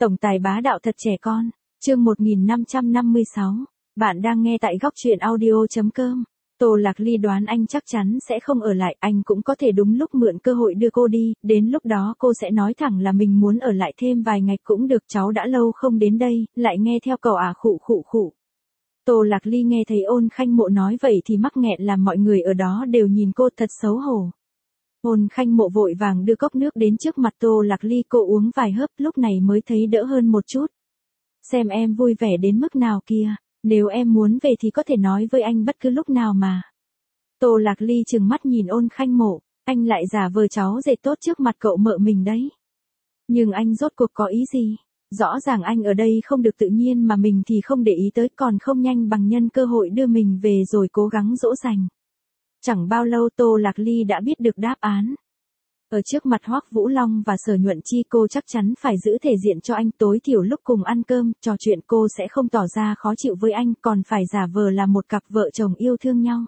Tổng tài bá đạo thật trẻ con. Chương 1556. Bạn đang nghe tại góc truyện audio.com. Tô Lạc Ly đoán anh chắc chắn sẽ không ở lại, anh cũng có thể đúng lúc mượn cơ hội đưa cô đi, đến lúc đó cô sẽ nói thẳng là mình muốn ở lại thêm vài ngày cũng được, cháu đã lâu không đến đây, lại nghe theo cậu à, khụ khụ khụ. Tô Lạc Ly nghe thấy Ôn Khanh Mộ nói vậy thì mắc nghẹn làm mọi người ở đó đều nhìn cô thật xấu hổ. Ôn Khanh Mộ vội vàng đưa cốc nước đến trước mặt Tô Lạc Ly, cô uống vài hớp lúc này mới thấy đỡ hơn một chút. Xem em vui vẻ đến mức nào kìa, nếu em muốn về thì có thể nói với anh bất cứ lúc nào mà. Tô Lạc Ly trừng mắt nhìn Ôn Khanh Mộ, anh lại giả vờ cháu rể tốt trước mặt cậu mợ mình đấy. Nhưng anh rốt cuộc có ý gì? Rõ ràng anh ở đây không được tự nhiên mà mình thì không để ý tới, còn không nhanh bằng nhân cơ hội đưa mình về rồi cố gắng dỗ dành. Chẳng bao lâu Tô Lạc Ly đã biết được đáp án. Ở trước mặt Hoắc Vũ Long và Sở Nhuận Chi cô chắc chắn phải giữ thể diện cho anh, tối thiểu lúc cùng ăn cơm, trò chuyện cô sẽ không tỏ ra khó chịu với anh, còn phải giả vờ là một cặp vợ chồng yêu thương nhau.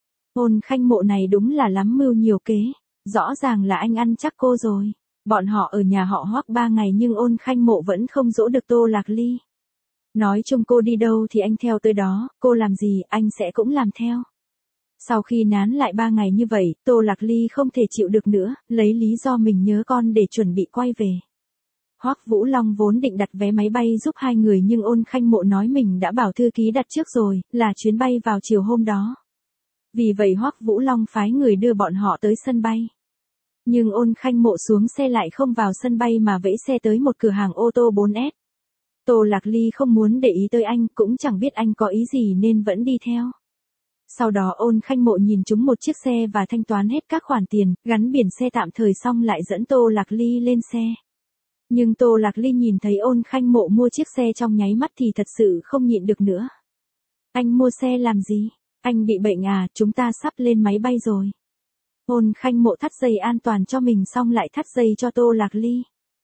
Ôn Khanh Mộ này đúng là lắm mưu nhiều kế, rõ ràng là anh ăn chắc cô rồi. Bọn họ ở nhà họ Hoắc 3 ngày nhưng Ôn Khanh Mộ vẫn không dỗ được Tô Lạc Ly. Nói chung cô đi đâu thì anh theo tới đó, cô làm gì anh sẽ cũng làm theo. Sau khi nán lại 3 ngày như vậy, Tô Lạc Ly không thể chịu được nữa, lấy lý do mình nhớ con để chuẩn bị quay về. Hoắc Vũ Long vốn định đặt vé máy bay giúp hai người nhưng Ôn Khanh Mộ nói mình đã bảo thư ký đặt trước rồi, là chuyến bay vào chiều hôm đó. Vì vậy Hoắc Vũ Long phái người đưa bọn họ tới sân bay. Nhưng Ôn Khanh Mộ xuống xe lại không vào sân bay mà vẫy xe tới một cửa hàng ô tô 4S. Tô Lạc Ly không muốn để ý tới anh, cũng chẳng biết anh có ý gì nên vẫn đi theo. Sau đó Ôn Khanh Mộ nhìn trúng một chiếc xe và thanh toán hết các khoản tiền, gắn biển xe tạm thời xong lại dẫn Tô Lạc Ly lên xe. Nhưng Tô Lạc Ly nhìn thấy Ôn Khanh Mộ mua chiếc xe trong nháy mắt thì thật sự không nhịn được nữa. Anh mua xe làm gì? Anh bị bệnh à? Chúng ta sắp lên máy bay rồi. Ôn Khanh Mộ thắt dây an toàn cho mình xong lại thắt dây cho Tô Lạc Ly.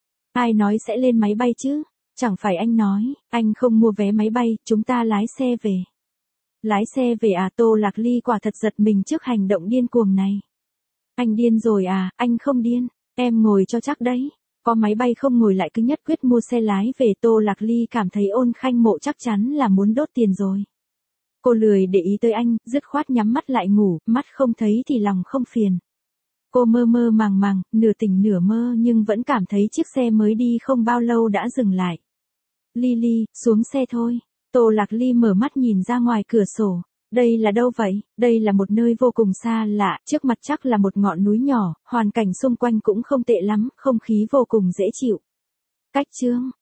Ai nói sẽ lên máy bay chứ? Chẳng phải anh nói, anh không mua vé máy bay, chúng ta lái xe về. Lái xe về à? Tô Lạc Ly quả thật giật mình trước hành động điên cuồng này. Anh điên rồi à? Anh không điên, em ngồi cho chắc đấy. Có máy bay không ngồi lại cứ nhất quyết mua xe lái về. Tô Lạc Ly cảm thấy Ôn Khanh Mộ chắc chắn là muốn đốt tiền rồi. Cô lười để ý tới anh, dứt khoát nhắm mắt lại ngủ, mắt không thấy thì lòng không phiền. Cô mơ mơ màng màng, nửa tỉnh nửa mơ nhưng vẫn cảm thấy chiếc xe mới đi không bao lâu đã dừng lại. Ly, xuống xe thôi. Tô Lạc Ly mở mắt nhìn ra ngoài cửa sổ. Đây là đâu vậy? Đây là một nơi vô cùng xa lạ, trước mặt chắc là một ngọn núi nhỏ, hoàn cảnh xung quanh cũng không tệ lắm, không khí vô cùng dễ chịu. Cách chương